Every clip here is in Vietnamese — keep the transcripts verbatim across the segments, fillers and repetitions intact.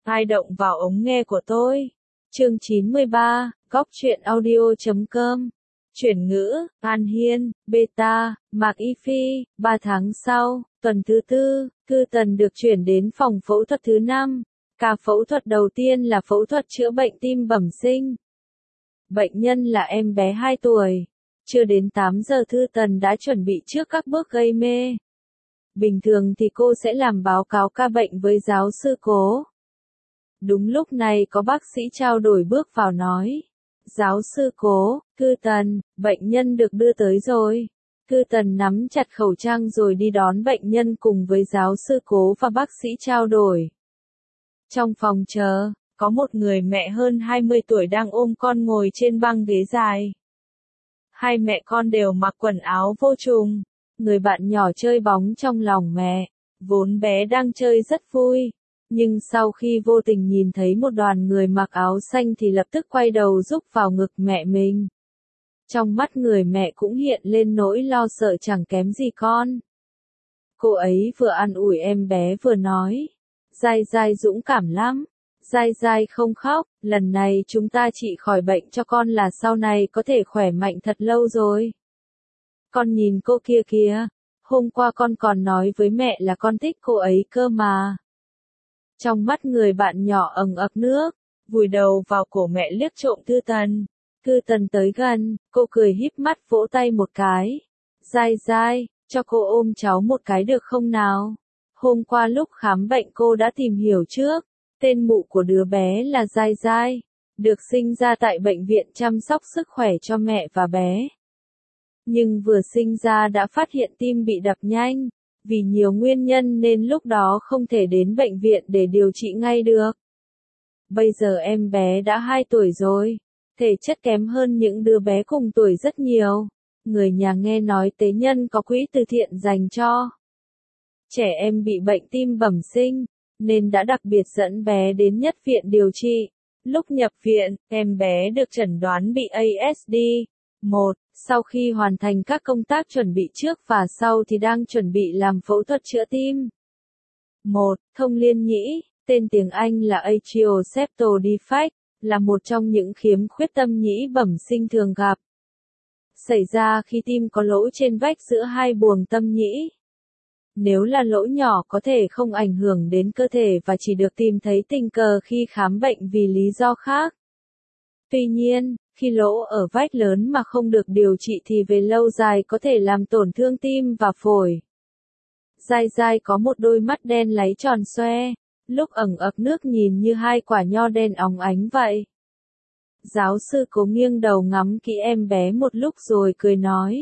Ai động vào ống nghe của tôi? Chương chín mươi ba, góc truyện audio chấm com. Chuyển ngữ, An Hiên, Beta, Mạc Y Phi. Ba tháng sau, tuần thứ tư, Cư Tần được chuyển đến phòng phẫu thuật thứ năm. Ca phẫu thuật đầu tiên là phẫu thuật chữa bệnh tim bẩm sinh. Bệnh nhân là em bé hai tuổi. Chưa đến tám giờ Thư Tần đã chuẩn bị trước các bước gây mê. Bình thường thì cô sẽ làm báo cáo ca bệnh với giáo sư Cố. Đúng lúc này có bác sĩ trao đổi bước vào nói. Giáo sư Cố, Cư Tần, bệnh nhân được đưa tới rồi. Cư Tần nắm chặt khẩu trang rồi đi đón bệnh nhân cùng với giáo sư Cố và bác sĩ trao đổi. Trong phòng chờ, có một người mẹ hơn hai mươi tuổi đang ôm con ngồi trên băng ghế dài. Hai mẹ con đều mặc quần áo vô trùng. Người bạn nhỏ chơi bóng trong lòng mẹ. Vốn bé đang chơi rất vui. Nhưng sau khi vô tình nhìn thấy một đoàn người mặc áo xanh thì lập tức quay đầu rúc vào ngực mẹ mình. Trong mắt người mẹ cũng hiện lên nỗi lo sợ chẳng kém gì con. Cô ấy vừa an ủi em bé vừa nói. Giai Giai dũng cảm lắm. Giai Giai không khóc, lần này chúng ta trị khỏi bệnh cho con là sau này có thể khỏe mạnh thật lâu rồi. Con nhìn cô kia kìa, hôm qua con còn nói với mẹ là con thích cô ấy cơ mà. Trong mắt người bạn nhỏ ẩn ực nước, vùi đầu vào cổ mẹ liếc trộm Cư Tần. Cư Tần tới gần, cô cười híp mắt vỗ tay một cái. Giai Giai, cho cô ôm cháu một cái được không nào? Hôm qua lúc khám bệnh cô đã tìm hiểu trước, tên mụ của đứa bé là Giai Giai, được sinh ra tại bệnh viện chăm sóc sức khỏe cho mẹ và bé. Nhưng vừa sinh ra đã phát hiện tim bị đập nhanh, vì nhiều nguyên nhân nên lúc đó không thể đến bệnh viện để điều trị ngay được. Bây giờ em bé đã hai tuổi rồi, thể chất kém hơn những đứa bé cùng tuổi rất nhiều. Người nhà nghe nói tế nhân có quỹ từ thiện dành cho trẻ em bị bệnh tim bẩm sinh, nên đã đặc biệt dẫn bé đến nhất viện điều trị. Lúc nhập viện, em bé được chẩn đoán bị a ét đê. một. Sau khi hoàn thành các công tác chuẩn bị trước và sau thì đang chuẩn bị làm phẫu thuật chữa tim. một. Thông liên nhĩ, tên tiếng Anh là atrial septal defect, là một trong những khiếm khuyết tâm nhĩ bẩm sinh thường gặp. Xảy ra khi tim có lỗ trên vách giữa hai buồng tâm nhĩ. Nếu là lỗ nhỏ có thể không ảnh hưởng đến cơ thể và chỉ được tìm thấy tình cờ khi khám bệnh vì lý do khác. Tuy nhiên, khi lỗ ở vách lớn mà không được điều trị thì về lâu dài có thể làm tổn thương tim và phổi. Giai Giai có một đôi mắt đen láy tròn xoe, lúc ẩn ực nước nhìn như hai quả nho đen óng ánh vậy. Giáo sư Cố nghiêng đầu ngắm kỹ em bé một lúc rồi cười nói.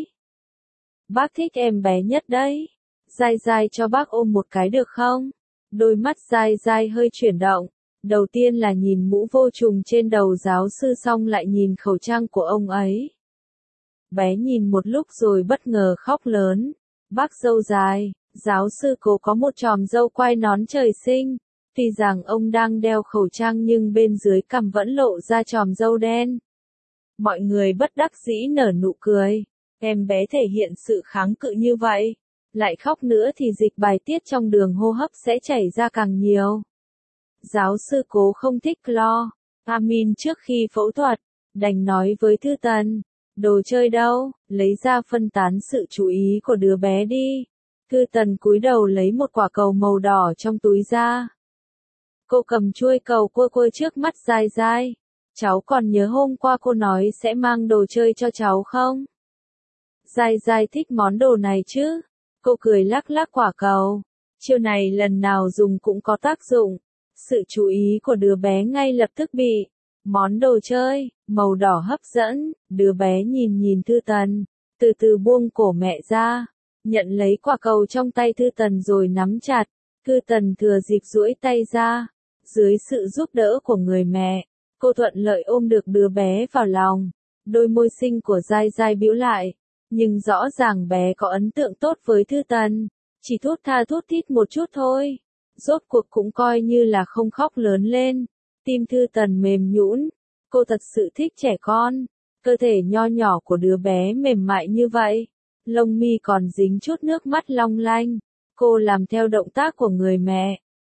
Bác thích em bé nhất đấy. Giai Giai cho bác ôm một cái được không? Đôi mắt Giai Giai hơi chuyển động. Đầu tiên là nhìn mũ vô trùng trên đầu giáo sư xong lại nhìn khẩu trang của ông ấy. Bé nhìn một lúc rồi bất ngờ khóc lớn. Bác dâu dài, giáo sư Cố có một chòm râu quai nón trời sinh. Tuy rằng ông đang đeo khẩu trang nhưng bên dưới cằm vẫn lộ ra chòm râu đen. Mọi người bất đắc dĩ nở nụ cười. Em bé thể hiện sự kháng cự như vậy. Lại khóc nữa thì dịch bài tiết trong đường hô hấp sẽ chảy ra càng nhiều. Giáo sư Cố không thích clo, amin trước khi phẫu thuật, đành nói với Thư Tần, đồ chơi đâu, lấy ra phân tán sự chú ý của đứa bé đi. Thư Tần cúi đầu lấy một quả cầu màu đỏ trong túi ra. Cô cầm chuôi cầu quơ quơ trước mắt Giai Giai. Cháu còn nhớ hôm qua cô nói sẽ mang đồ chơi cho cháu không? Giai Giai thích món đồ này chứ? Cô cười lắc lắc quả cầu. Chiêu này lần nào dùng cũng có tác dụng. Sự chú ý của đứa bé ngay lập tức bị món đồ chơi màu đỏ hấp dẫn. Đứa bé nhìn nhìn Thư Tần, từ từ buông cổ mẹ ra, nhận lấy quả cầu trong tay Thư Tần rồi nắm chặt. Thư Tần thừa dịp duỗi tay ra, dưới sự giúp đỡ của người mẹ, cô thuận lợi ôm được đứa bé vào lòng. Đôi môi xinh của Giai Giai bĩu lại, nhưng rõ ràng bé có ấn tượng tốt với Thư Tần, chỉ thút tha thút thít một chút thôi. Rốt cuộc cũng coi như là không khóc lớn lên. Tim Thư Tần mềm nhũn. Cô thật sự thích trẻ con. Cơ thể nho nhỏ của đứa bé mềm mại như vậy. Lông mi còn dính chút nước mắt long lanh. Cô làm theo động tác của người mẹ.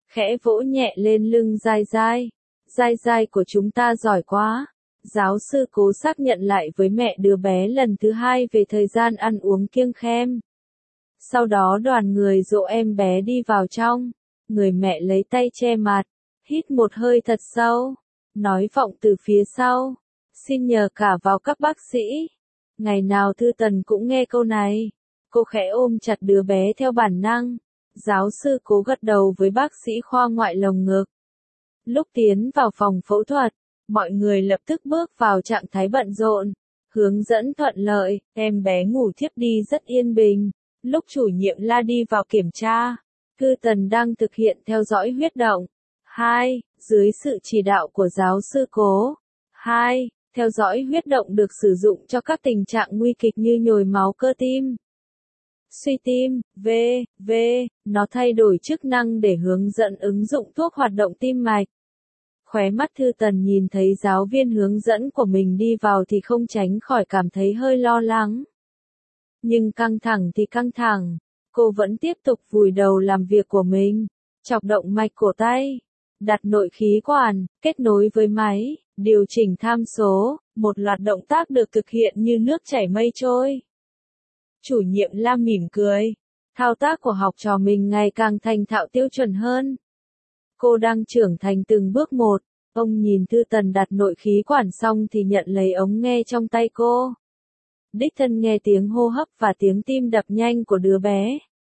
khẽ vỗ nhẹ lên lưng Giai Giai. Giai Giai của chúng ta giỏi quá. Giáo sư Cố xác nhận lại với mẹ đứa bé lần thứ hai về thời gian ăn uống kiêng khem. Sau đó đoàn người dỗ em bé đi vào trong. Người mẹ lấy tay che mặt, hít một hơi thật sâu, nói vọng từ phía sau. Xin nhờ cả vào các bác sĩ. Ngày nào Thư Tần cũng nghe câu này. Cô khẽ ôm chặt đứa bé theo bản năng. Giáo sư Cố gật đầu với bác sĩ khoa ngoại lồng ngực. Lúc tiến vào phòng phẫu thuật, mọi người lập tức bước vào trạng thái bận rộn. Hướng dẫn thuận lợi, em bé ngủ thiếp đi rất yên bình. Lúc chủ nhiệm La đi vào kiểm tra, Thư Tần đang thực hiện theo dõi huyết động. hai. Dưới sự chỉ đạo của giáo sư Cố. hai. Theo dõi huyết động được sử dụng cho các tình trạng nguy kịch như nhồi máu cơ tim, suy tim, v v Nó thay đổi chức năng để hướng dẫn ứng dụng thuốc hoạt động tim mạch. Khóe mắt Thư Tần nhìn thấy giáo viên hướng dẫn của mình đi vào thì không tránh khỏi cảm thấy hơi lo lắng. Nhưng căng thẳng thì căng thẳng, cô vẫn tiếp tục vùi đầu làm việc của mình, chọc động mạch cổ tay, đặt nội khí quản, kết nối với máy, điều chỉnh tham số, một loạt động tác được thực hiện như nước chảy mây trôi. Chủ nhiệm La mỉm cười, thao tác của học trò mình ngày càng thành thạo tiêu chuẩn hơn. Cô đang trưởng thành từng bước một. Ông nhìn Thư Tần đặt nội khí quản xong thì nhận lấy ống nghe trong tay cô. Đích thân nghe tiếng hô hấp và tiếng tim đập nhanh của đứa bé.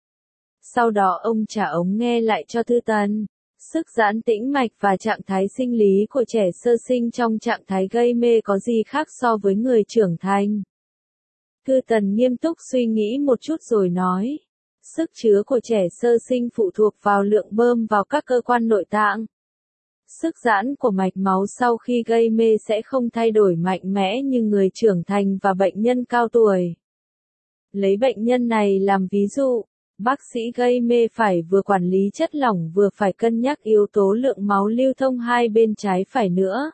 Sau đó ông trả ống nghe lại cho Thư Tần. Sức giãn tĩnh mạch và trạng thái sinh lý của trẻ sơ sinh trong trạng thái gây mê có gì khác so với người trưởng thành? Thư Tần nghiêm túc suy nghĩ một chút rồi nói. Sức chứa của trẻ sơ sinh phụ thuộc vào lượng bơm vào các cơ quan nội tạng. Sức giãn của mạch máu sau khi gây mê sẽ không thay đổi mạnh mẽ như người trưởng thành và bệnh nhân cao tuổi. Lấy bệnh nhân này làm ví dụ, bác sĩ gây mê phải vừa quản lý chất lỏng vừa phải cân nhắc yếu tố lượng máu lưu thông hai bên trái phải nữa.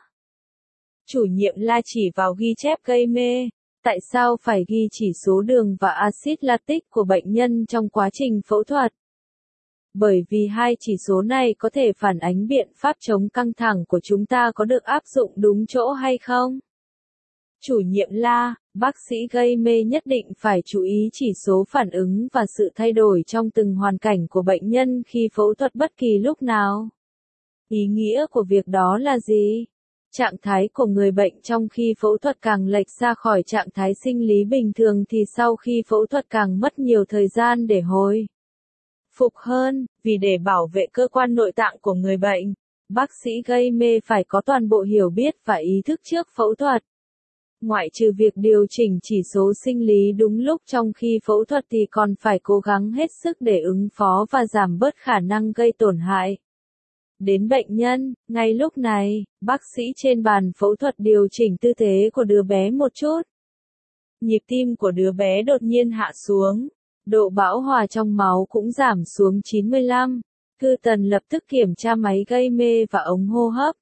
Chủ nhiệm La chỉ vào ghi chép gây mê. Tại sao phải ghi chỉ số đường và axit lactic của bệnh nhân trong quá trình phẫu thuật? Bởi vì hai chỉ số này có thể phản ánh biện pháp chống căng thẳng của chúng ta có được áp dụng đúng chỗ hay không? Chủ nhiệm La, bác sĩ gây mê nhất định phải chú ý chỉ số phản ứng và sự thay đổi trong từng hoàn cảnh của bệnh nhân khi phẫu thuật bất kỳ lúc nào. Ý nghĩa của việc đó là gì? Trạng thái của người bệnh trong khi phẫu thuật càng lệch ra khỏi trạng thái sinh lý bình thường thì sau khi phẫu thuật càng mất nhiều thời gian để hồi phục hơn, vì để bảo vệ cơ quan nội tạng của người bệnh, bác sĩ gây mê phải có toàn bộ hiểu biết và ý thức trước phẫu thuật. Ngoại trừ việc điều chỉnh chỉ số sinh lý đúng lúc trong khi phẫu thuật thì còn phải cố gắng hết sức để ứng phó và giảm bớt khả năng gây tổn hại đến bệnh nhân. Ngay lúc này, bác sĩ trên bàn phẫu thuật điều chỉnh tư thế của đứa bé một chút. Nhịp tim của đứa bé đột nhiên hạ xuống, độ bão hòa trong máu cũng giảm xuống chín mươi lăm. Thư Tần lập tức kiểm tra máy gây mê và ống hô hấp.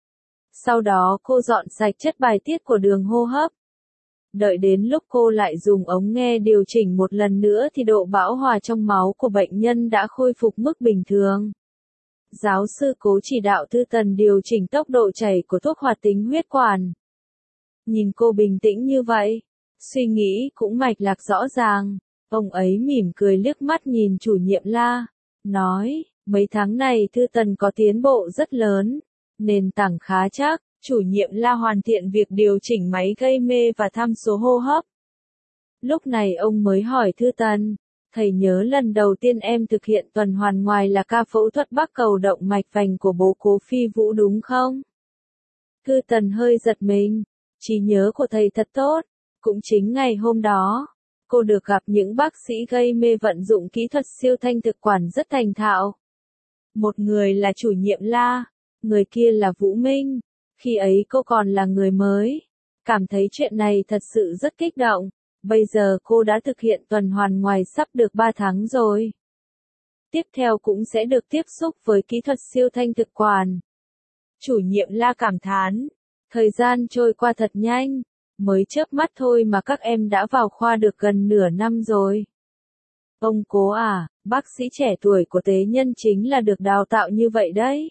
Sau đó cô dọn sạch chất bài tiết của đường hô hấp. Đợi đến lúc cô lại dùng ống nghe điều chỉnh một lần nữa thì độ bão hòa trong máu của bệnh nhân đã khôi phục mức bình thường. Giáo sư Cố chỉ đạo Thư Tần điều chỉnh tốc độ chảy của thuốc hoạt tính huyết quản. Nhìn cô bình tĩnh như vậy, suy nghĩ cũng mạch lạc rõ ràng, ông ấy mỉm cười liếc mắt nhìn chủ nhiệm La, nói, mấy tháng này Thư Tần có tiến bộ rất lớn, nền tảng khá chắc. Chủ nhiệm La hoàn thiện việc điều chỉnh máy gây mê và tham số hô hấp. Lúc này ông mới hỏi Thư Tần, thầy nhớ lần đầu tiên em thực hiện tuần hoàn ngoài là ca phẫu thuật bắc cầu động mạch vành của bố Cố Phi Vũ đúng không? Thư Tần hơi giật mình, trí nhớ của thầy thật tốt, cũng chính ngày hôm đó, cô được gặp những bác sĩ gây mê vận dụng kỹ thuật siêu thanh thực quản rất thành thạo. Một người là chủ nhiệm La, người kia là Vũ Minh. Khi ấy cô còn là người mới, cảm thấy chuyện này thật sự rất kích động. Bây giờ cô đã thực hiện tuần hoàn ngoài sắp được ba tháng rồi. Tiếp theo cũng sẽ được tiếp xúc với kỹ thuật siêu thanh thực quản. Chủ nhiệm La cảm thán, thời gian trôi qua thật nhanh, mới chớp mắt thôi mà các em đã vào khoa được gần nửa năm rồi. Ông Cố à, Bác sĩ trẻ tuổi của tế nhân chính là được đào tạo như vậy đấy.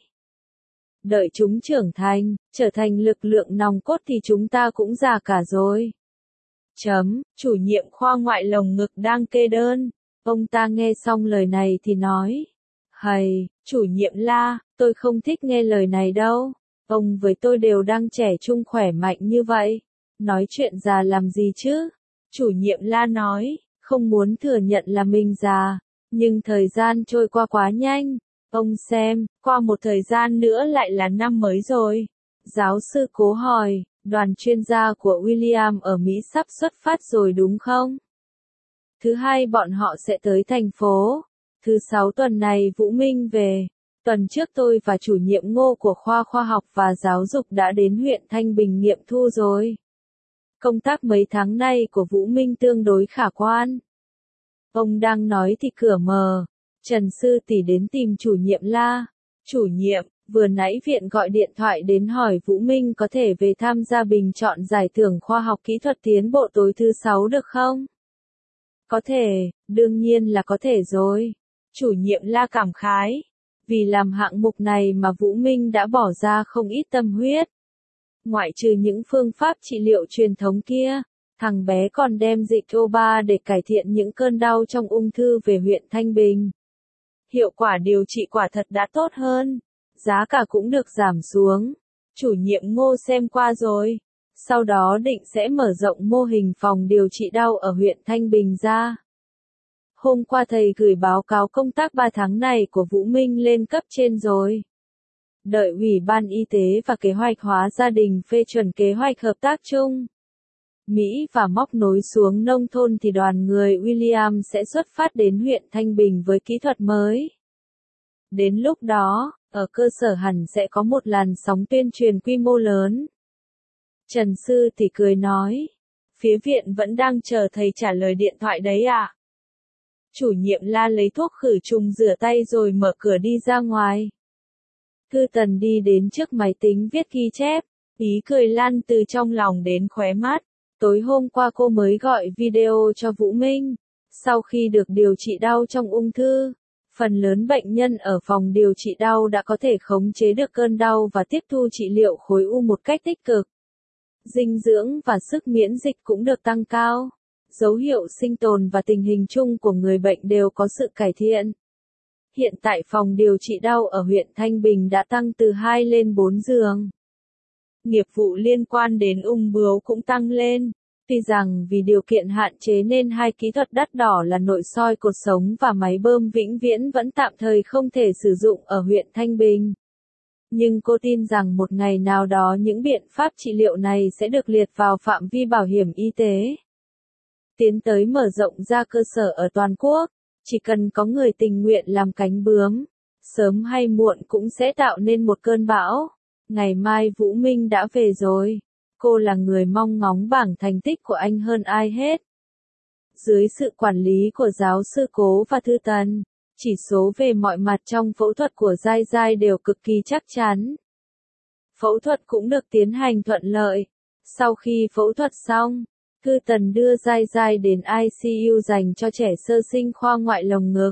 Đợi chúng trưởng thành, trở thành lực lượng nòng cốt thì chúng ta cũng già cả rồi. Chấm, chủ nhiệm khoa ngoại lồng ngực đang kê đơn. Ông ta nghe xong lời này thì nói. Hầy, chủ nhiệm La, tôi không thích nghe lời này đâu. Ông với tôi đều đang trẻ trung khỏe mạnh như vậy. Nói chuyện già làm gì chứ? Chủ nhiệm La nói, không muốn thừa nhận là mình già. Nhưng thời gian trôi qua quá nhanh. Ông xem, qua một thời gian nữa lại là năm mới rồi. Giáo sư Cố hỏi, đoàn chuyên gia của William ở Mỹ sắp xuất phát rồi đúng không? Thứ hai bọn họ sẽ tới thành phố. Thứ sáu tuần này Vũ Minh về. Tuần trước tôi và chủ nhiệm Ngô của khoa khoa học và giáo dục đã đến huyện Thanh Bình nghiệm thu rồi. Công tác mấy tháng nay của Vũ Minh tương đối khả quan. Ông đang nói thì cửa mở. Trần sư tỷ đến tìm chủ nhiệm La. Chủ nhiệm, vừa nãy viện gọi điện thoại đến hỏi Vũ Minh có thể về tham gia bình chọn giải thưởng khoa học kỹ thuật tiến bộ tối thứ sáu được không? Có thể, đương nhiên là có thể rồi. Chủ nhiệm La cảm khái. Vì làm hạng mục này mà Vũ Minh đã bỏ ra không ít tâm huyết. Ngoại trừ những phương pháp trị liệu truyền thống kia, thằng bé còn đem dịch ô ba để cải thiện những cơn đau trong ung thư về huyện Thanh Bình. Hiệu quả điều trị quả thật đã tốt hơn, giá cả cũng được giảm xuống. Chủ nhiệm Ngô xem qua rồi, sau đó định sẽ mở rộng mô hình phòng điều trị đau ở huyện Thanh Bình ra. Hôm qua thầy gửi báo cáo công tác ba tháng này của Vũ Minh lên cấp trên rồi. Đợi Ủy ban Y tế và Kế hoạch hóa gia đình phê chuẩn kế hoạch hợp tác chung Mỹ và móc nối xuống nông thôn thì đoàn người William sẽ xuất phát đến huyện Thanh Bình với kỹ thuật mới. Đến lúc đó, ở cơ sở hẳn sẽ có một làn sóng tuyên truyền quy mô lớn. Trần sư thì cười nói, phía viện vẫn đang chờ thầy trả lời điện thoại đấy ạ. À? Chủ nhiệm La lấy thuốc khử trùng rửa tay rồi mở cửa đi ra ngoài. Thư Tần đi đến trước máy tính viết ghi chép, ý cười lan từ trong lòng đến khóe mắt. Tối hôm qua cô mới gọi video cho Vũ Minh. Sau khi được điều trị đau trong ung thư, phần lớn bệnh nhân ở phòng điều trị đau đã có thể khống chế được cơn đau và tiếp thu trị liệu khối u một cách tích cực. Dinh dưỡng và sức miễn dịch cũng được tăng cao. Dấu hiệu sinh tồn và tình hình chung của người bệnh đều có sự cải thiện. Hiện tại phòng điều trị đau ở huyện Thanh Bình đã tăng từ hai lên bốn giường. Nghiệp vụ liên quan đến ung bướu cũng tăng lên. Tuy rằng vì điều kiện hạn chế nên hai kỹ thuật đắt đỏ là nội soi cột sống và máy bơm vĩnh viễn vẫn tạm thời không thể sử dụng ở huyện Thanh Bình. Nhưng cô tin rằng một ngày nào đó những biện pháp trị liệu này sẽ được liệt vào phạm vi bảo hiểm y tế. Tiến tới mở rộng ra cơ sở ở toàn quốc, chỉ cần có người tình nguyện làm cánh bướm, sớm hay muộn cũng sẽ tạo nên một cơn bão. Ngày mai Vũ Minh đã về rồi. Cô là người mong ngóng bảng thành tích của anh hơn ai hết. Dưới sự quản lý của giáo sư Cố và Thư Tần, chỉ số về mọi mặt trong phẫu thuật của Giai Giai đều cực kỳ chắc chắn. Phẫu thuật cũng được tiến hành thuận lợi. Sau khi phẫu thuật xong, Thư Tần đưa Giai Giai đến i xê u dành cho trẻ sơ sinh khoa ngoại lồng ngực.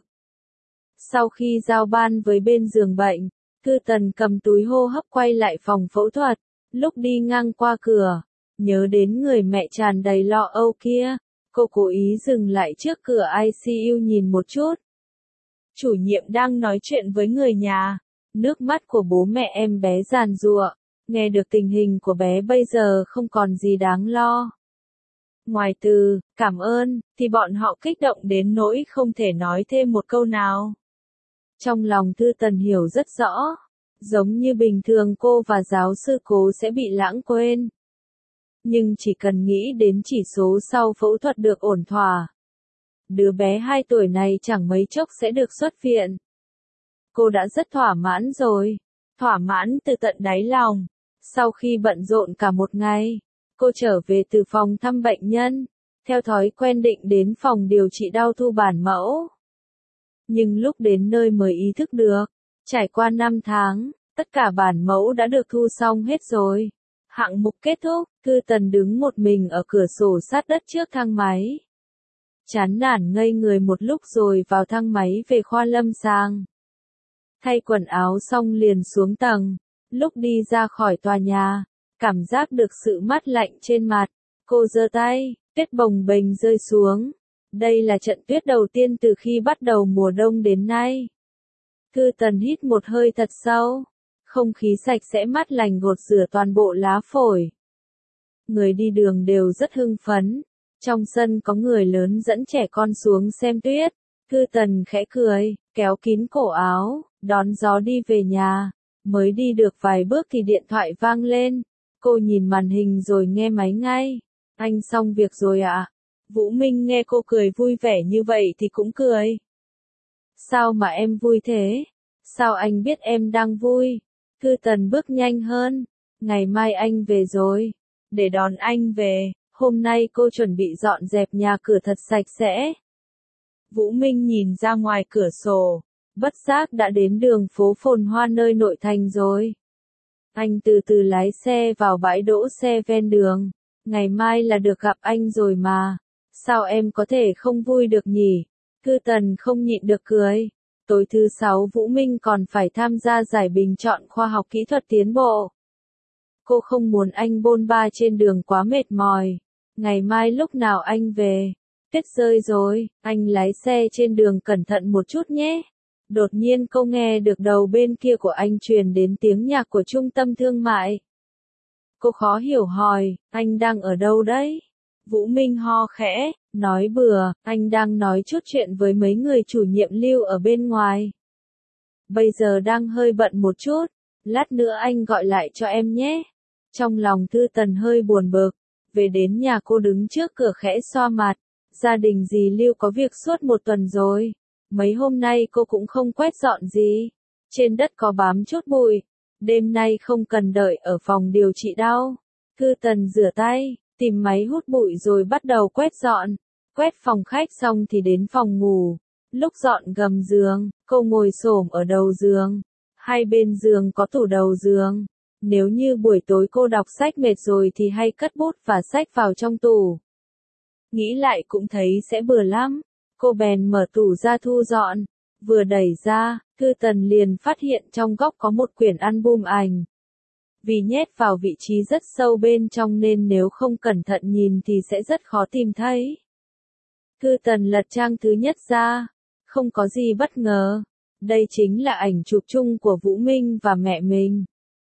Sau khi giao ban với bên giường bệnh, Thư Tần cầm túi hô hấp quay lại phòng phẫu thuật. Lúc đi ngang qua cửa, nhớ đến người mẹ tràn đầy lo âu kia, cô cố ý dừng lại trước cửa i xê u nhìn một chút. Chủ nhiệm đang nói chuyện với người nhà, nước mắt của bố mẹ em bé giàn giụa, nghe được tình hình của bé bây giờ không còn gì đáng lo. Ngoài từ, cảm ơn, thì bọn họ kích động đến nỗi không thể nói thêm một câu nào. Trong lòng Thư Tần hiểu rất rõ. Giống như bình thường cô và giáo sư Cố sẽ bị lãng quên. Nhưng chỉ cần nghĩ đến chỉ số sau phẫu thuật được ổn thỏa. Đứa bé hai tuổi này chẳng mấy chốc sẽ được xuất viện. Cô đã rất thỏa mãn rồi. Thỏa mãn từ tận đáy lòng. Sau khi bận rộn cả một ngày, cô trở về từ phòng thăm bệnh nhân. Theo thói quen định đến phòng điều trị đau thu bản mẫu. Nhưng lúc đến nơi mới ý thức được. Trải qua năm tháng, tất cả bản mẫu đã được thu xong hết rồi. Hạng mục kết thúc, Thư Tần đứng một mình ở cửa sổ sát đất trước thang máy. chán nản ngây người một lúc rồi vào thang máy về khoa lâm sàng. Thay quần áo xong liền xuống tầng. Lúc đi ra khỏi tòa nhà, cảm giác được sự mát lạnh trên mặt. Cô giơ tay, tuyết bồng bềnh rơi xuống. Đây là trận tuyết đầu tiên từ khi bắt đầu mùa đông đến nay. Thư Tần hít một hơi thật sâu. Không khí sạch sẽ mát lành gột rửa toàn bộ lá phổi. Người đi đường đều rất hưng phấn. Trong sân có người lớn dẫn trẻ con xuống xem tuyết. Thư Tần khẽ cười, kéo kín cổ áo, đón gió đi về nhà. Mới đi được vài bước thì điện thoại vang lên. Cô nhìn màn hình rồi nghe máy ngay. Anh xong việc rồi ạ? À? Vũ Minh nghe cô cười vui vẻ như vậy thì cũng cười. Sao mà em vui thế? Sao anh biết em đang vui? Thư Tần bước nhanh hơn. Ngày mai anh về rồi. Để đón anh về, hôm nay cô chuẩn bị dọn dẹp nhà cửa thật sạch sẽ. Vũ Minh nhìn ra ngoài cửa sổ. Bất giác đã đến đường phố phồn hoa nơi nội thành rồi. Anh từ từ lái xe vào bãi đỗ xe ven đường. Ngày mai là được gặp anh rồi mà. Sao em có thể không vui được nhỉ? Thư Tần không nhịn được cười. Tối thứ sáu Vũ Minh còn phải tham gia giải bình chọn khoa học kỹ thuật tiến bộ. Cô không muốn anh bôn ba trên đường quá mệt mỏi. Ngày mai lúc nào anh về? Tuyết rơi rồi, anh lái xe trên đường cẩn thận một chút nhé. Đột nhiên cô nghe được đầu bên kia của anh truyền đến tiếng nhạc của trung tâm thương mại. Cô khó hiểu hỏi, anh đang ở đâu đấy? Vũ Minh ho khẽ, nói bừa, anh đang nói chút chuyện với mấy người chủ nhiệm lưu ở bên ngoài. Bây giờ đang hơi bận một chút, lát nữa anh gọi lại cho em nhé. Trong lòng Thư Tần hơi buồn bực, về đến nhà cô đứng trước cửa khẽ xoa mặt. Gia đình dì Lưu có việc suốt một tuần rồi. Mấy hôm nay cô cũng không quét dọn gì. Trên đất có bám chút bụi. Đêm nay không cần đợi ở phòng điều trị đâu. Thư Tần rửa tay, tìm máy hút bụi rồi bắt đầu quét dọn. Quét phòng khách xong thì đến phòng ngủ. Lúc dọn gầm giường, cô ngồi xổm ở đầu giường. Hai bên giường có tủ đầu giường. Nếu như buổi tối cô đọc sách mệt rồi thì hay cất bút và sách vào trong tủ. Nghĩ lại cũng thấy sẽ bừa lắm. Cô bèn mở tủ ra thu dọn. Vừa đẩy ra, Thư Tần liền phát hiện trong góc có một quyển album ảnh. Vì nhét vào vị trí rất sâu bên trong nên nếu không cẩn thận nhìn thì sẽ rất khó tìm thấy. Thư Tần lật trang thứ nhất ra. Không có gì bất ngờ. Đây chính là ảnh chụp chung của Vũ Minh và mẹ mình.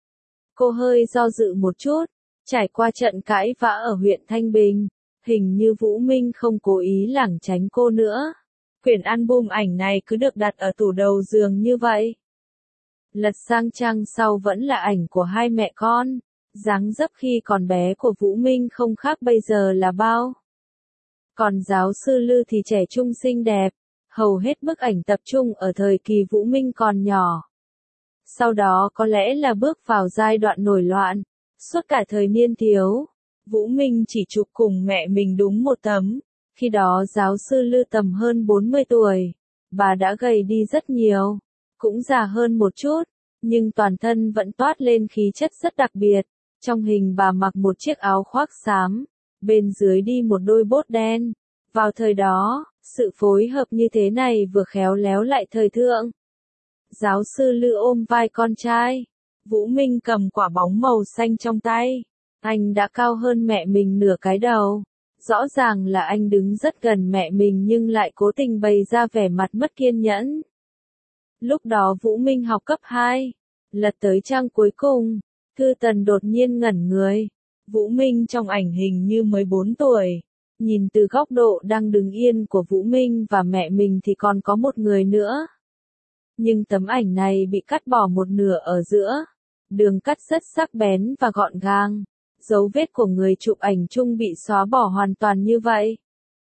Cô hơi do dự một chút. Trải qua trận cãi vã ở huyện Thanh Bình. Hình như Vũ Minh không cố ý lảng tránh cô nữa. Quyển album ảnh này cứ được đặt ở tủ đầu giường như vậy. Lật sang trang sau vẫn là ảnh của hai mẹ con. Dáng dấp khi còn bé của Vũ Minh không khác bây giờ là bao. Còn giáo sư Lư thì trẻ trung xinh đẹp. Hầu hết bức ảnh tập trung ở thời kỳ Vũ Minh còn nhỏ. Sau đó có lẽ là bước vào giai đoạn nổi loạn. Suốt cả thời niên thiếu, Vũ Minh chỉ chụp cùng mẹ mình đúng một tấm. Khi đó giáo sư Lư tầm hơn bốn mươi tuổi. Bà đã gầy đi rất nhiều. Cũng già hơn một chút. Nhưng toàn thân vẫn toát lên khí chất rất đặc biệt. Trong hình bà mặc một chiếc áo khoác xám. Bên dưới đi một đôi bốt đen. Vào thời đó, sự phối hợp như thế này vừa khéo léo lại thời thượng. Giáo sư Lư ôm vai con trai. Vũ Minh cầm quả bóng màu xanh trong tay. Anh đã cao hơn mẹ mình nửa cái đầu. Rõ ràng là anh đứng rất gần mẹ mình nhưng lại cố tình bày ra vẻ mặt mất kiên nhẫn. Lúc đó Vũ Minh học cấp hai. Lật tới trang cuối cùng. Thư Tần đột nhiên ngẩn người. Vũ Minh trong ảnh hình như mới bốn tuổi. Nhìn từ góc độ đang đứng yên của Vũ Minh và mẹ mình thì còn có một người nữa. Nhưng tấm ảnh này bị cắt bỏ một nửa ở giữa. Đường cắt rất sắc bén và gọn gàng. Dấu vết của người chụp ảnh chung bị xóa bỏ hoàn toàn như vậy.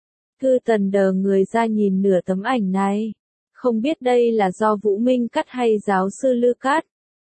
Thư Tần đờ người ra nhìn nửa tấm ảnh này. Không biết đây là do Vũ Minh cắt hay giáo sư Lư cắt.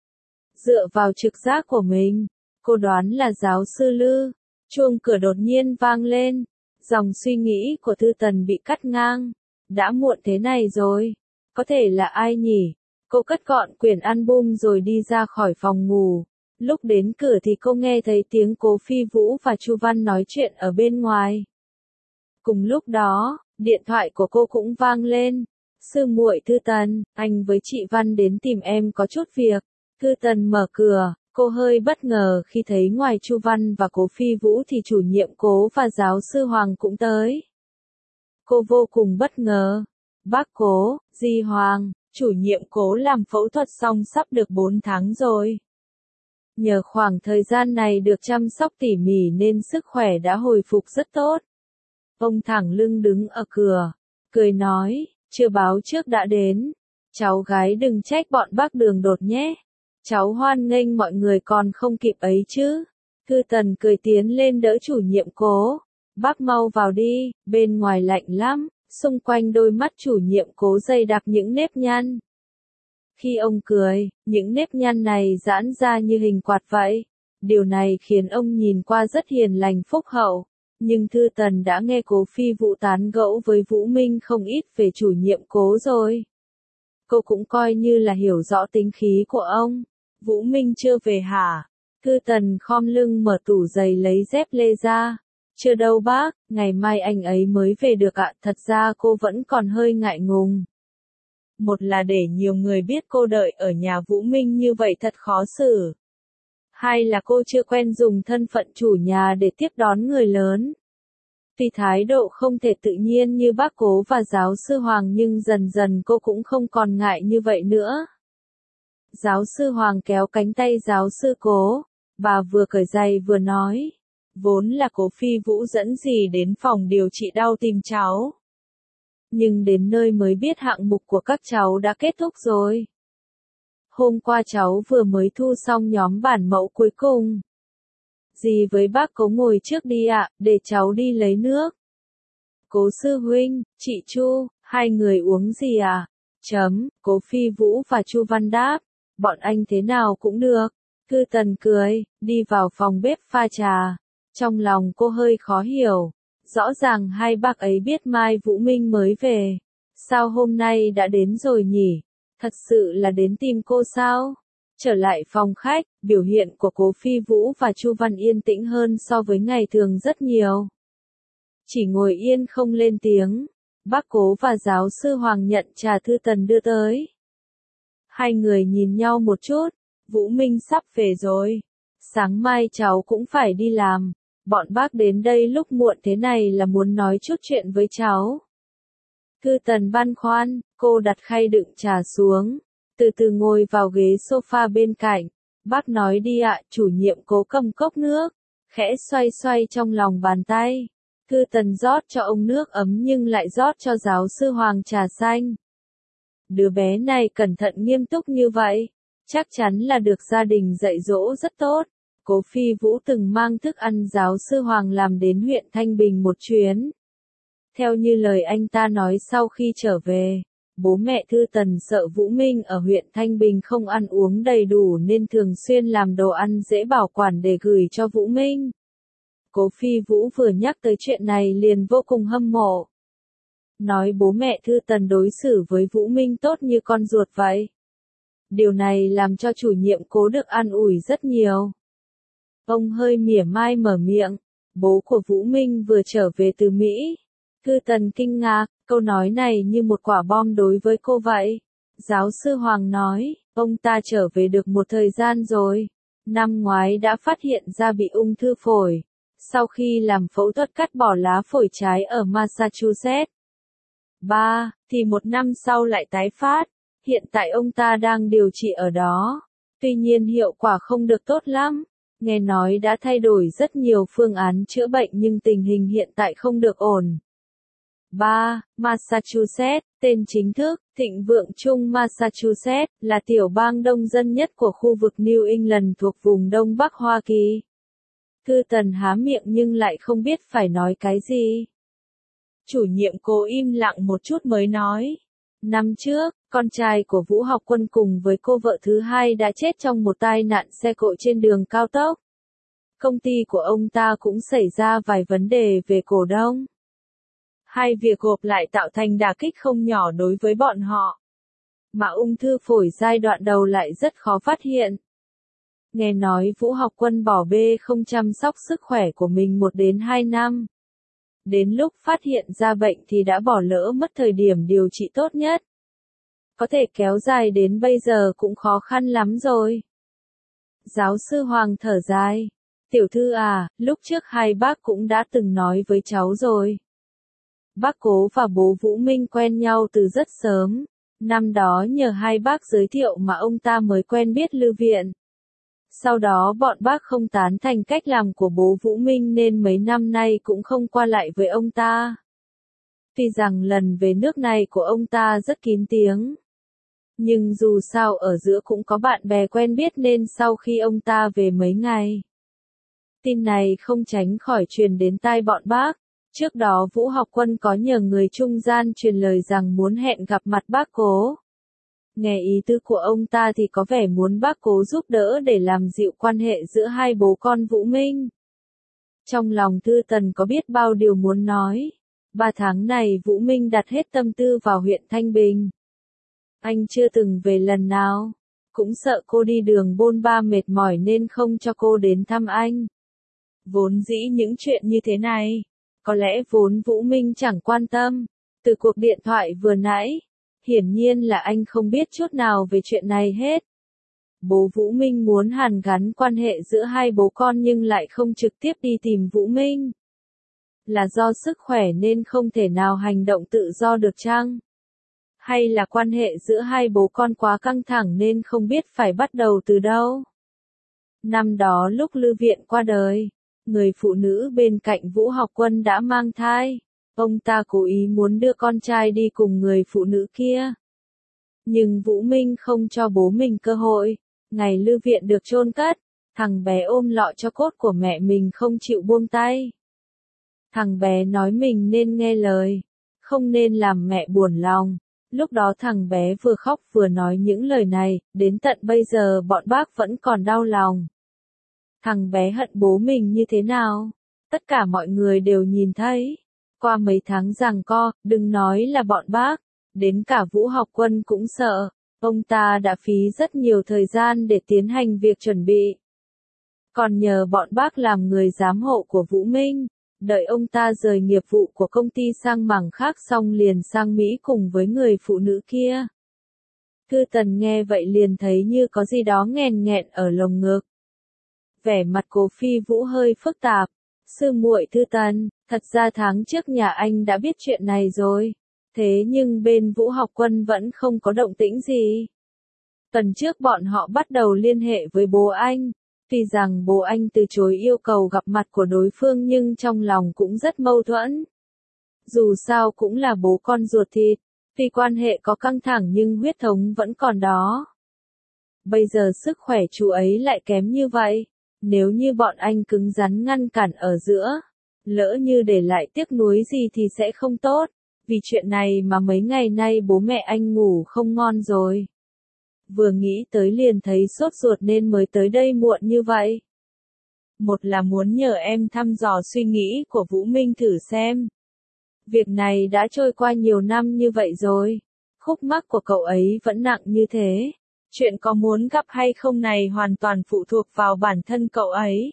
Dựa vào trực giác của mình, cô đoán là giáo sư Lư. Chuông cửa đột nhiên vang lên. Dòng suy nghĩ của Thư Tần bị cắt ngang. Đã muộn thế này rồi. Có thể là ai nhỉ? Cô cất gọn quyển album rồi đi ra khỏi phòng ngủ. Lúc đến cửa thì cô nghe thấy tiếng Cố Phi Vũ và Chu Văn nói chuyện ở bên ngoài. Cùng lúc đó, Điện thoại của cô cũng vang lên. Sư muội Thư Tần, anh với chị Văn đến tìm em có chút việc. Thư Tần mở cửa, cô hơi bất ngờ khi thấy ngoài Chu Văn và Cố Phi Vũ thì chủ nhiệm Cố và giáo sư Hoàng cũng tới. Cô vô cùng bất ngờ. Bác Cố, dì Hoàng, chủ nhiệm Cố làm phẫu thuật xong sắp được bốn tháng rồi. Nhờ khoảng thời gian này được chăm sóc tỉ mỉ nên sức khỏe đã hồi phục rất tốt. Ông thẳng lưng đứng ở cửa, cười nói, chưa báo trước đã đến. Cháu gái đừng trách bọn bác Đường Đột nhé. Cháu hoan nghênh mọi người còn không kịp ấy chứ. Thư Tần cười tiến lên đỡ chủ nhiệm Cố. Bác mau vào đi, bên ngoài lạnh lắm. Xung quanh đôi mắt chủ nhiệm Cố dày đặc những nếp nhăn. Khi ông cười, những nếp nhăn này giãn ra như hình quạt vậy. Điều này khiến ông nhìn qua rất hiền lành phúc hậu. Nhưng Thư Tần đã nghe Cố Phi Vũ tán gẫu với Vũ Minh không ít về chủ nhiệm Cố rồi. Cô cũng coi như là hiểu rõ tính khí của ông. Vũ Minh chưa về hả? Thư Tần khom lưng mở tủ giày lấy dép lê ra. Chưa đâu bác, ngày mai anh ấy mới về được ạ. Thật ra cô vẫn còn hơi ngại ngùng. Một là để nhiều người biết cô đợi ở nhà Vũ Minh như vậy thật khó xử. Hai là cô chưa quen dùng thân phận chủ nhà để tiếp đón người lớn. Tuy thái độ không thể tự nhiên như bác Cố và giáo sư Hoàng nhưng dần dần cô cũng không còn ngại như vậy nữa. Giáo sư Hoàng kéo cánh tay giáo sư Cố. Bà vừa cởi giày vừa nói. Vốn là Cố Phi Vũ dẫn dì đến phòng điều trị đau tìm cháu. Nhưng đến nơi mới biết hạng mục của các cháu đã kết thúc rồi. Hôm qua cháu vừa mới thu xong nhóm bản mẫu cuối cùng. Dì với bác Cố ngồi trước đi ạ, để cháu đi lấy nước. Cố sư huynh, chị Chu, hai người uống gì à? Chấm, Cố Phi Vũ và Chu Văn đáp. Bọn anh thế nào cũng được. Thư Tần cười, đi vào phòng bếp pha trà. Trong lòng cô hơi khó hiểu. Rõ ràng hai bác ấy biết mai Vũ Minh mới về. Sao hôm nay đã đến rồi nhỉ? Thật sự là đến tìm cô sao? Trở lại phòng khách, biểu hiện của Cố Phi Vũ và Chu Văn yên tĩnh hơn so với ngày thường rất nhiều. Chỉ ngồi yên không lên tiếng. Bác Cố và giáo sư Hoàng nhận trà Thư Tần đưa tới. Hai người nhìn nhau một chút. Vũ Minh sắp về rồi. Sáng mai cháu cũng phải đi làm. Bọn bác đến đây lúc muộn thế này là muốn nói chút chuyện với cháu. Thư Tần băn khoăn, cô đặt khay đựng trà xuống. Từ từ ngồi vào ghế sofa bên cạnh. Bác nói đi ạ, chủ nhiệm Cố cầm cốc nước. Khẽ xoay xoay trong lòng bàn tay. Thư Tần rót cho ông nước ấm nhưng lại rót cho giáo sư Hoàng trà xanh. Đứa bé này cẩn thận nghiêm túc như vậy. Chắc chắn là được gia đình dạy dỗ rất tốt. Cố Phi Vũ từng mang thức ăn giáo sư Hoàng làm đến huyện Thanh Bình một chuyến. Theo như lời anh ta nói sau khi trở về, bố mẹ Thư Tần sợ Vũ Minh ở huyện Thanh Bình không ăn uống đầy đủ nên thường xuyên làm đồ ăn dễ bảo quản để gửi cho Vũ Minh. Cố Phi Vũ vừa nhắc tới chuyện này liền vô cùng hâm mộ. Nói bố mẹ Thư Tần đối xử với Vũ Minh tốt như con ruột vậy. Điều này làm cho chủ nhiệm Cố được an ủi rất nhiều. Ông hơi mỉa mai mở miệng. Bố của Vũ Minh vừa trở về từ Mỹ. Thư Tần kinh ngạc, câu nói này như một quả bom đối với cô vậy. Giáo sư Hoàng nói, ông ta trở về được một thời gian rồi. Năm ngoái đã phát hiện ra bị ung thư phổi. Sau khi làm phẫu thuật cắt bỏ lá phổi trái ở Massachusetts. ba. Thì một năm sau lại tái phát. Hiện tại ông ta đang điều trị ở đó. Tuy nhiên hiệu quả không được tốt lắm. Nghe nói đã thay đổi rất nhiều phương án chữa bệnh nhưng tình hình hiện tại không được ổn. ba. Massachusetts, tên chính thức, Thịnh Vượng Trung Massachusetts, là tiểu bang đông dân nhất của khu vực New England thuộc vùng Đông Bắc Hoa Kỳ. Thư Tần há miệng nhưng lại không biết phải nói cái gì. Chủ nhiệm Cố im lặng một chút mới nói. Năm trước, con trai của Vũ Học Quân cùng với cô vợ thứ hai đã chết trong một tai nạn xe cộ trên đường cao tốc. Công ty của ông ta cũng xảy ra vài vấn đề về cổ đông. Hai việc gộp lại tạo thành đả kích không nhỏ đối với bọn họ. Mà ung thư phổi giai đoạn đầu lại rất khó phát hiện. Nghe nói Vũ Học Quân bỏ bê không chăm sóc sức khỏe của mình một đến hai năm. Đến lúc phát hiện ra bệnh thì đã bỏ lỡ mất thời điểm điều trị tốt nhất. Có thể kéo dài đến bây giờ cũng khó khăn lắm rồi. Giáo sư Hoàng thở dài. Tiểu thư à, lúc trước hai bác cũng đã từng nói với cháu rồi. Bác Cố và bố Vũ Minh quen nhau từ rất sớm. Năm đó nhờ hai bác giới thiệu mà ông ta mới quen biết Lư Viện. Sau đó bọn bác không tán thành cách làm của bố Vũ Minh nên mấy năm nay cũng không qua lại với ông ta. Tuy rằng lần về nước này của ông ta rất kín tiếng. Nhưng dù sao ở giữa cũng có bạn bè quen biết nên sau khi ông ta về mấy ngày. Tin này không tránh khỏi truyền đến tai bọn bác. Trước đó Vũ Học Quân có nhờ người trung gian truyền lời rằng muốn hẹn gặp mặt bác Cố. Nghe ý tư của ông ta thì có vẻ muốn bác Cố giúp đỡ để làm dịu quan hệ giữa hai bố con Vũ Minh. Trong lòng Thư Tần có biết bao điều muốn nói. Ba tháng này Vũ Minh đặt hết tâm tư vào huyện Thanh Bình. Anh chưa từng về lần nào. Cũng sợ cô đi đường bôn ba mệt mỏi nên không cho cô đến thăm anh. Vốn dĩ những chuyện như thế này, có lẽ vốn Vũ Minh chẳng quan tâm. Từ cuộc điện thoại vừa nãy, hiển nhiên là anh không biết chút nào về chuyện này hết. Bố Vũ Minh muốn hàn gắn quan hệ giữa hai bố con nhưng lại không trực tiếp đi tìm Vũ Minh. Là do sức khỏe nên không thể nào hành động tự do được chăng? Hay là quan hệ giữa hai bố con quá căng thẳng nên không biết phải bắt đầu từ đâu? Năm đó lúc Lư Viện qua đời, người phụ nữ bên cạnh Vũ Học Quân đã mang thai. Ông ta cố ý muốn đưa con trai đi cùng người phụ nữ kia. Nhưng Vũ Minh không cho bố mình cơ hội. Ngày Lư Viện được chôn cất, thằng bé ôm lọ cho cốt của mẹ mình không chịu buông tay. Thằng bé nói mình nên nghe lời, không nên làm mẹ buồn lòng. Lúc đó thằng bé vừa khóc vừa nói những lời này, đến tận bây giờ bọn bác vẫn còn đau lòng. Thằng bé hận bố mình như thế nào? Tất cả mọi người đều nhìn thấy. Qua mấy tháng giằng co, đừng nói là bọn bác, đến cả Vũ Học Quân cũng sợ. Ông ta đã phí rất nhiều thời gian để tiến hành việc chuẩn bị. Còn nhờ bọn bác làm người giám hộ của Vũ Minh, đợi ông ta rời nghiệp vụ của công ty sang mảng khác xong liền sang Mỹ cùng với người phụ nữ kia. Thư Tần nghe vậy liền thấy như có gì đó nghèn nghẹn ở lồng ngực. Vẻ mặt Cố Phi Vũ hơi phức tạp. Sư muội Thư Tần, thật ra tháng trước nhà anh đã biết chuyện này rồi. Thế nhưng bên Vũ Học Quân vẫn không có động tĩnh gì. Tuần trước bọn họ bắt đầu liên hệ với bố anh. Tuy rằng bố anh từ chối yêu cầu gặp mặt của đối phương nhưng trong lòng cũng rất mâu thuẫn. Dù sao cũng là bố con ruột thịt. Tuy quan hệ có căng thẳng nhưng huyết thống vẫn còn đó. Bây giờ sức khỏe chú ấy lại kém như vậy. Nếu như bọn anh cứng rắn ngăn cản ở giữa, lỡ như để lại tiếc nuối gì thì sẽ không tốt. Vì chuyện này mà mấy ngày nay bố mẹ anh ngủ không ngon rồi. Vừa nghĩ tới liền thấy sốt ruột nên mới tới đây muộn như vậy. Một là muốn nhờ em thăm dò suy nghĩ của Vũ Minh thử xem. Việc này đã trôi qua nhiều năm như vậy rồi. Khúc mắc của cậu ấy vẫn nặng như thế. Chuyện có muốn gặp hay không này hoàn toàn phụ thuộc vào bản thân cậu ấy.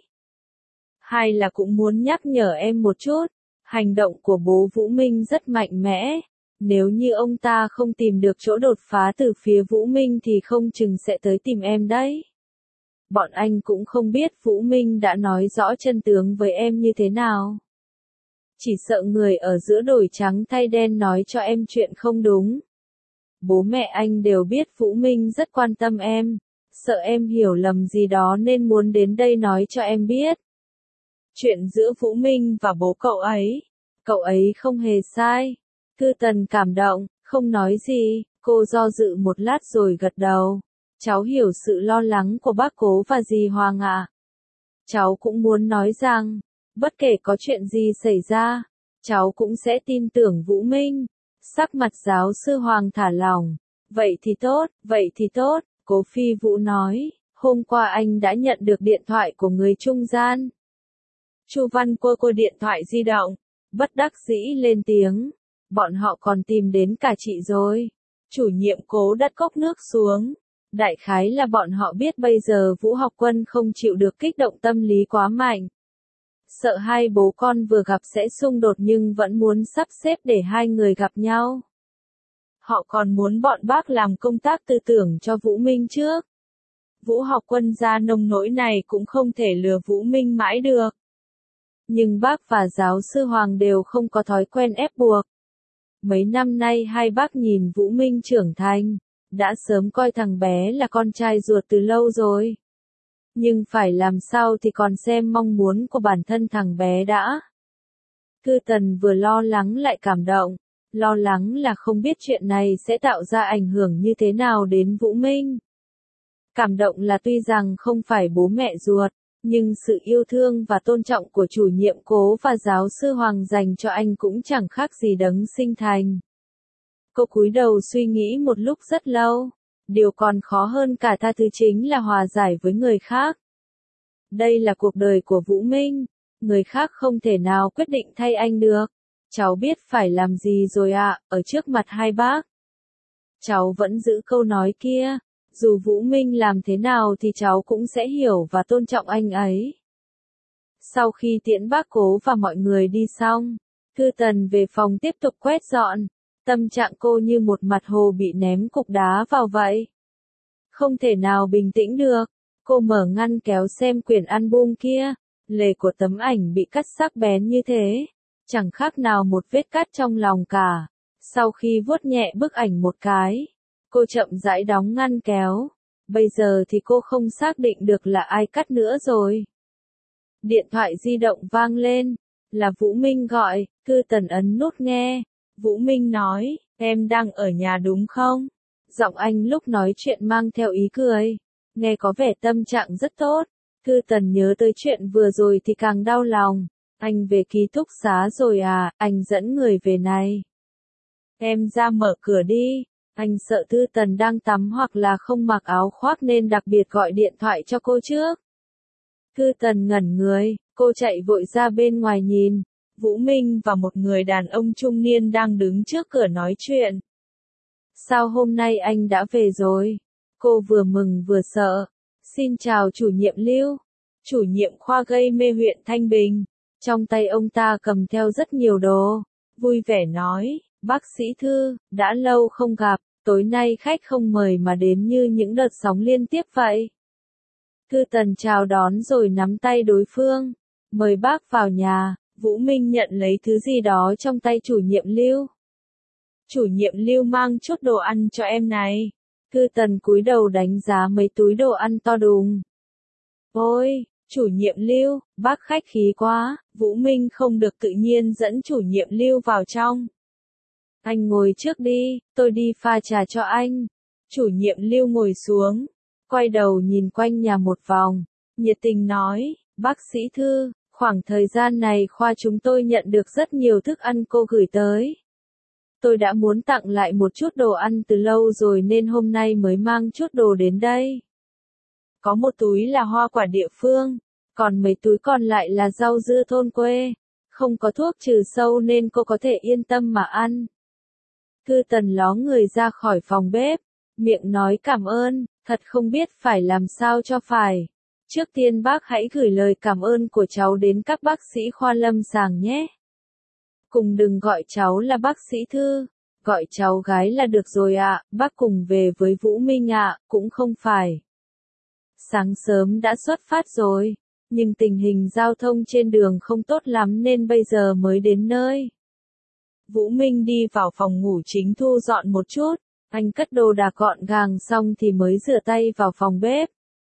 Hai là cũng muốn nhắc nhở em một chút. Hành động của bố Vũ Minh rất mạnh mẽ. Nếu như ông ta không tìm được chỗ đột phá từ phía Vũ Minh thì không chừng sẽ tới tìm em đấy. Bọn anh cũng không biết Vũ Minh đã nói rõ chân tướng với em như thế nào. Chỉ sợ người ở giữa đổi trắng thay đen nói cho em chuyện không đúng. Bố mẹ anh đều biết Vũ Minh rất quan tâm em. Sợ em hiểu lầm gì đó nên muốn đến đây nói cho em biết. Chuyện giữa Vũ Minh và bố cậu ấy. Cậu ấy không hề sai. Thư Tần cảm động, không nói gì, cô do dự một lát rồi gật đầu. Cháu hiểu sự lo lắng của bác Cố và dì Hoàng ạ. Cháu cũng muốn nói rằng, bất kể có chuyện gì xảy ra, cháu cũng sẽ tin tưởng Vũ Minh. Sắc mặt giáo sư Hoàng thả lỏng. Vậy thì tốt, vậy thì tốt, Cố Phi Vũ nói. Hôm qua anh đã nhận được điện thoại của người trung gian. Chu Văn Cô cô điện thoại di động, bất đắc dĩ lên tiếng. Bọn họ còn tìm đến cả chị rồi. Chủ nhiệm Cố đặt cốc nước xuống. Đại khái là bọn họ biết bây giờ Vũ Học Quân không chịu được kích động tâm lý quá mạnh. Sợ hai bố con vừa gặp sẽ xung đột nhưng vẫn muốn sắp xếp để hai người gặp nhau. Họ còn muốn bọn bác làm công tác tư tưởng cho Vũ Minh trước. Vũ Học Quân ra nông nỗi này cũng không thể lừa Vũ Minh mãi được. Nhưng bác và giáo sư Hoàng đều không có thói quen ép buộc. Mấy năm nay hai bác nhìn Vũ Minh trưởng thành, đã sớm coi thằng bé là con trai ruột từ lâu rồi. Nhưng phải làm sao thì còn xem mong muốn của bản thân thằng bé đã. Cư Tần vừa lo lắng lại cảm động, lo lắng là không biết chuyện này sẽ tạo ra ảnh hưởng như thế nào đến Vũ Minh. Cảm động là tuy rằng không phải bố mẹ ruột, nhưng sự yêu thương và tôn trọng của chủ nhiệm Cố và giáo sư Hoàng dành cho anh cũng chẳng khác gì đấng sinh thành. Cô cúi đầu suy nghĩ một lúc rất lâu. Điều còn khó hơn cả tha thứ chính là hòa giải với người khác. Đây là cuộc đời của Vũ Minh, người khác không thể nào quyết định thay anh được. Cháu biết phải làm gì rồi ạ, ở trước mặt hai bác. Cháu vẫn giữ câu nói kia, dù Vũ Minh làm thế nào thì cháu cũng sẽ hiểu và tôn trọng anh ấy. Sau khi tiễn bác Cố và mọi người đi xong, Cư Tần về phòng tiếp tục quét dọn. Tâm trạng cô như một mặt hồ bị ném cục đá vào vậy. Không thể nào bình tĩnh được. Cô mở ngăn kéo xem quyển album kia. Lề của tấm ảnh bị cắt sắc bén như thế. Chẳng khác nào một vết cắt trong lòng cả. Sau khi vuốt nhẹ bức ảnh một cái, cô chậm rãi đóng ngăn kéo. Bây giờ thì cô không xác định được là ai cắt nữa rồi. Điện thoại di động vang lên. Là Vũ Minh gọi. Cư Tần ấn nút nghe. Vũ Minh nói, em đang ở nhà đúng không? Giọng anh lúc nói chuyện mang theo ý cười. Nghe có vẻ tâm trạng rất tốt. Cư Tần nhớ tới chuyện vừa rồi thì càng đau lòng. Anh về ký túc xá rồi à, anh dẫn người về này. Em ra mở cửa đi. Anh sợ Cư Tần đang tắm hoặc là không mặc áo khoác nên đặc biệt gọi điện thoại cho cô trước. Cư Tần ngẩn người, cô chạy vội ra bên ngoài nhìn. Vũ Minh và một người đàn ông trung niên đang đứng trước cửa nói chuyện. Sao hôm nay anh đã về rồi? Cô vừa mừng vừa sợ. Xin chào chủ nhiệm Lưu. Chủ nhiệm khoa gây mê huyện Thanh Bình. Trong tay ông ta cầm theo rất nhiều đồ. Vui vẻ nói, bác sĩ Thư, đã lâu không gặp, tối nay khách không mời mà đến như những đợt sóng liên tiếp vậy. Cư Tần chào đón rồi nắm tay đối phương. Mời bác vào nhà. Vũ Minh nhận lấy thứ gì đó trong tay chủ nhiệm Lưu. Chủ nhiệm Lưu mang chút đồ ăn cho em này. Cư Tần cúi đầu đánh giá mấy túi đồ ăn to đùng. Ôi, chủ nhiệm Lưu, bác khách khí quá. Vũ Minh không được tự nhiên dẫn chủ nhiệm Lưu vào trong. Anh ngồi trước đi, tôi đi pha trà cho anh. Chủ nhiệm Lưu ngồi xuống, quay đầu nhìn quanh nhà một vòng, nhiệt tình nói, bác sĩ Thư. Khoảng thời gian này khoa chúng tôi nhận được rất nhiều thức ăn cô gửi tới. Tôi đã muốn tặng lại một chút đồ ăn từ lâu rồi nên hôm nay mới mang chút đồ đến đây. Có một túi là hoa quả địa phương, còn mấy túi còn lại là rau dưa thôn quê. Không có thuốc trừ sâu nên cô có thể yên tâm mà ăn. Cư Tần ló người ra khỏi phòng bếp, miệng nói cảm ơn, thật không biết phải làm sao cho phải. Trước tiên bác hãy gửi lời cảm ơn của cháu đến các bác sĩ khoa lâm sàng nhé. Cùng đừng gọi cháu là bác sĩ Thư, gọi cháu gái là được rồi ạ, bác cùng về với Vũ Minh ạ, cũng không phải. Sáng sớm đã xuất phát rồi, nhưng tình hình giao thông trên đường không tốt lắm nên bây giờ mới đến nơi. Vũ Minh đi vào phòng ngủ chính thu dọn một chút, anh cất đồ đạc gọn gàng xong thì mới rửa tay vào phòng bếp.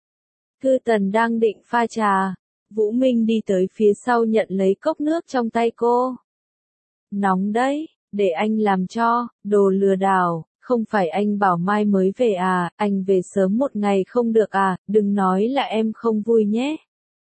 Cư Tần đang định pha trà, Vũ Minh đi tới phía sau nhận lấy cốc nước trong tay cô. Nóng đấy, để anh làm cho, đồ lừa đảo, không phải anh bảo mai mới về à, anh về sớm một ngày không được à, đừng nói là em không vui nhé.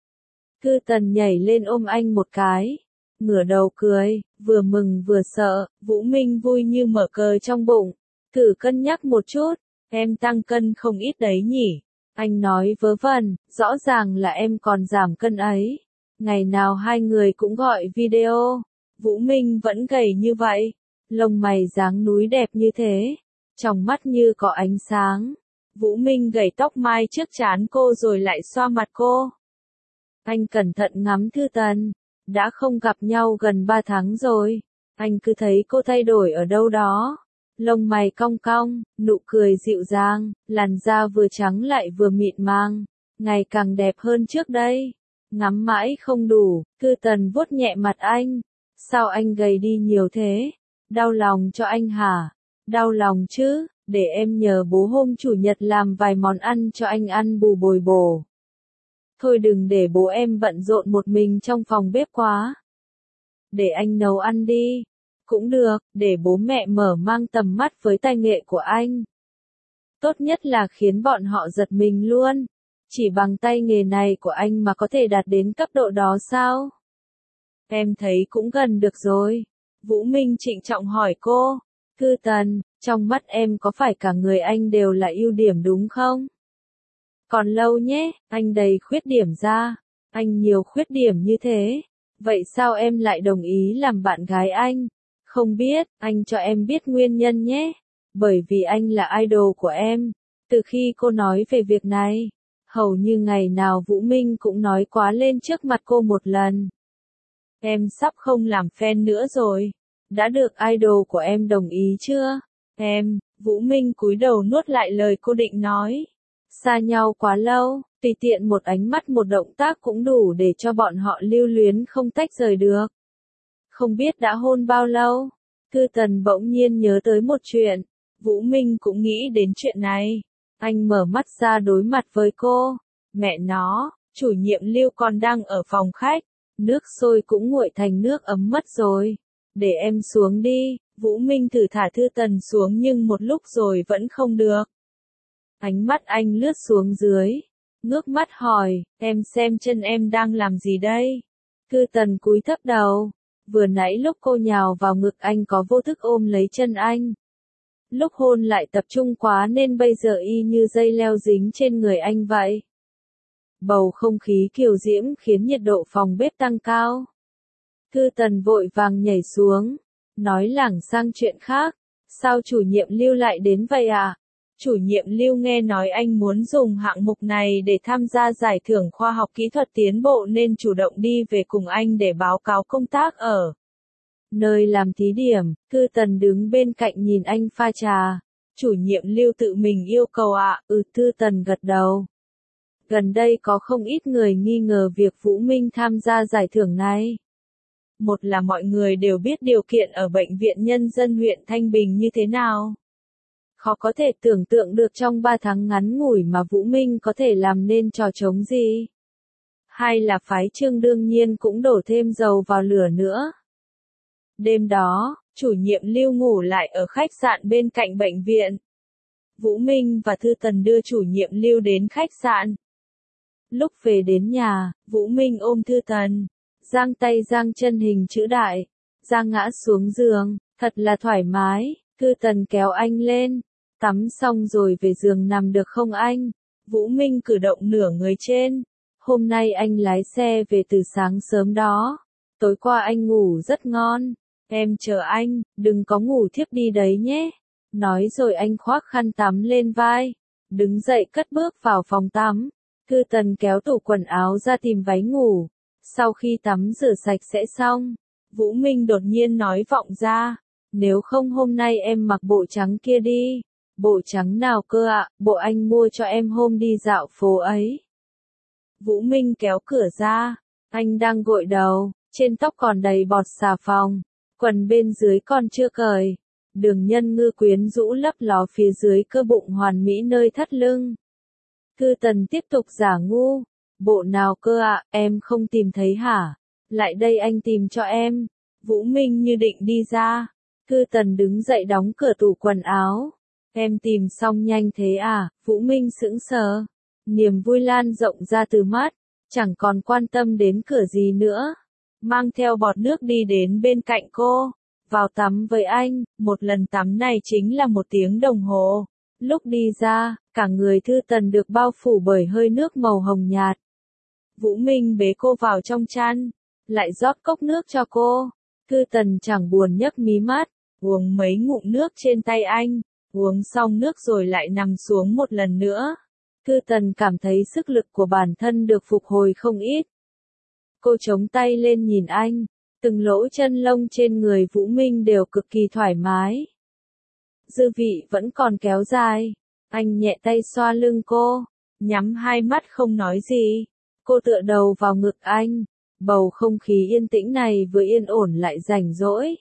Cư Tần nhảy lên ôm anh một cái, ngửa đầu cười, vừa mừng vừa sợ, Vũ Minh vui như mở cờ trong bụng, thử cân nhắc một chút, em tăng cân không ít đấy nhỉ. Anh nói vớ vẩn, rõ ràng là em còn giảm cân ấy. Ngày nào hai người cũng gọi video. Vũ Minh vẫn gầy như vậy. Lông mày dáng núi đẹp như thế. Trong mắt như có ánh sáng. Vũ Minh gẩy tóc mai trước trán cô rồi lại xoa mặt cô. Anh cẩn thận ngắm Thư Tần. Đã không gặp nhau gần ba tháng rồi. Anh cứ thấy cô thay đổi ở đâu đó. Lông mày cong cong, nụ cười dịu dàng, làn da vừa trắng lại vừa mịn màng, ngày càng đẹp hơn trước đây. Ngắm mãi không đủ, Cư Tần vuốt nhẹ mặt anh. Sao anh gầy đi nhiều thế? Đau lòng cho anh hả? Đau lòng chứ, để em nhờ bố hôm chủ nhật làm vài món ăn cho anh ăn bù bồi bổ. Thôi đừng để bố em bận rộn một mình trong phòng bếp quá. Để anh nấu ăn đi. Cũng được, để bố mẹ mở mang tầm mắt với tài nghệ của anh. Tốt nhất là khiến bọn họ giật mình luôn. Chỉ bằng tay nghề này của anh mà có thể đạt đến cấp độ đó sao? Em thấy cũng gần được rồi. Vũ Minh trịnh trọng hỏi cô. Cư Tần, trong mắt em có phải cả người anh đều là ưu điểm đúng không? Còn lâu nhé, anh đầy khuyết điểm ra. Anh nhiều khuyết điểm như thế. Vậy sao em lại đồng ý làm bạn gái anh? Không biết, anh cho em biết nguyên nhân nhé. Bởi vì anh là idol của em. Từ khi cô nói về việc này, hầu như ngày nào Vũ Minh cũng nói quá lên trước mặt cô một lần. Em sắp không làm fan nữa rồi. Đã được idol của em đồng ý chưa? Em, Vũ Minh cúi đầu nuốt lại lời cô định nói. Xa nhau quá lâu, tùy tiện một ánh mắt một động tác cũng đủ để cho bọn họ lưu luyến không tách rời được. Không biết đã hôn bao lâu? Cư Tần bỗng nhiên nhớ tới một chuyện. Vũ Minh cũng nghĩ đến chuyện này. Anh mở mắt ra đối mặt với cô. Mẹ nó, chủ nhiệm Lưu còn đang ở phòng khách. Nước sôi cũng nguội thành nước ấm mất rồi. Để em xuống đi. Vũ Minh thử thả Thư Tần xuống nhưng một lúc rồi vẫn không được. Ánh mắt anh lướt xuống dưới. Ngước mắt hỏi, em xem chân em đang làm gì đây? Cư Tần cúi thấp đầu. Vừa nãy lúc cô nhào vào ngực anh có vô thức ôm lấy chân anh. Lúc hôn lại tập trung quá nên bây giờ y như dây leo dính trên người anh vậy. Bầu không khí kiều diễm khiến nhiệt độ phòng bếp tăng cao. Cư Tần vội vàng nhảy xuống, nói lảng sang chuyện khác. Sao chủ nhiệm Lưu lại đến vậy à? Chủ nhiệm Lưu nghe nói anh muốn dùng hạng mục này để tham gia giải thưởng khoa học kỹ thuật tiến bộ nên chủ động đi về cùng anh để báo cáo công tác ở nơi làm thí điểm. Cư Tần đứng bên cạnh nhìn anh pha trà. Chủ nhiệm Lưu tự mình yêu cầu ạ, à? Ừ, Cư Tần gật đầu. Gần đây có không ít người nghi ngờ việc Vũ Minh tham gia giải thưởng này. Một là mọi người đều biết điều kiện ở Bệnh viện Nhân dân huyện Thanh Bình như thế nào. Khó có thể tưởng tượng được trong ba tháng ngắn ngủi mà Vũ Minh có thể làm nên trò trống gì. Hai là phái Trương đương nhiên cũng đổ thêm dầu vào lửa nữa. Đêm đó, chủ nhiệm Lưu ngủ lại ở khách sạn bên cạnh bệnh viện. Vũ Minh và Thư Tần đưa chủ nhiệm Lưu đến khách sạn. Lúc về đến nhà, Vũ Minh ôm Thư Tần, giang tay giang chân hình chữ đại, giang ngã xuống giường, thật là thoải mái. Thư Tần kéo anh lên. Tắm xong rồi về giường nằm được không anh? Vũ Minh cử động nửa người trên. Hôm nay anh lái xe về từ sáng sớm đó. Tối qua anh ngủ rất ngon. Em chờ anh, đừng có ngủ thiếp đi đấy nhé. Nói rồi anh khoác khăn tắm lên vai. Đứng dậy cất bước vào phòng tắm. Cư Tần kéo tủ quần áo ra tìm váy ngủ. Sau khi tắm rửa sạch sẽ xong, Vũ Minh đột nhiên nói vọng ra. Nếu không hôm nay em mặc bộ trắng kia đi. Bộ trắng nào cơ ạ? À? Bộ anh mua cho em hôm đi dạo phố ấy. Vũ Minh kéo cửa ra. Anh đang gội đầu, trên tóc còn đầy bọt xà phòng. Quần bên dưới còn chưa cởi. Đường nhân ngư quyến rũ lấp ló phía dưới cơ bụng hoàn mỹ nơi thắt lưng. Cư Tần tiếp tục giả ngu. Bộ nào cơ ạ? À? Em không tìm thấy hả? Lại đây anh tìm cho em. Vũ Minh như định đi ra. Cư Tần đứng dậy đóng cửa tủ quần áo. Em tìm xong nhanh thế à? Vũ Minh sững sờ. Niềm vui lan rộng ra từ mắt. Chẳng còn quan tâm đến cửa gì nữa. Mang theo bọt nước đi đến bên cạnh cô. Vào tắm với anh. Một lần tắm này chính là một tiếng đồng hồ. Lúc đi ra, cả người Thư Tần được bao phủ bởi hơi nước màu hồng nhạt. Vũ Minh bế cô vào trong chăn. Lại rót cốc nước cho cô. Thư Tần chẳng buồn nhấc mí mắt. Uống mấy ngụm nước trên tay anh. Uống xong nước rồi lại nằm xuống một lần nữa. Cư Tần cảm thấy sức lực của bản thân được phục hồi không ít. Cô chống tay lên nhìn anh, từng lỗ chân lông trên người Vũ Minh đều cực kỳ thoải mái. Dư vị vẫn còn kéo dài. Anh nhẹ tay xoa lưng cô, nhắm hai mắt không nói gì. Cô tựa đầu vào ngực anh, bầu không khí yên tĩnh này vừa yên ổn lại rảnh rỗi.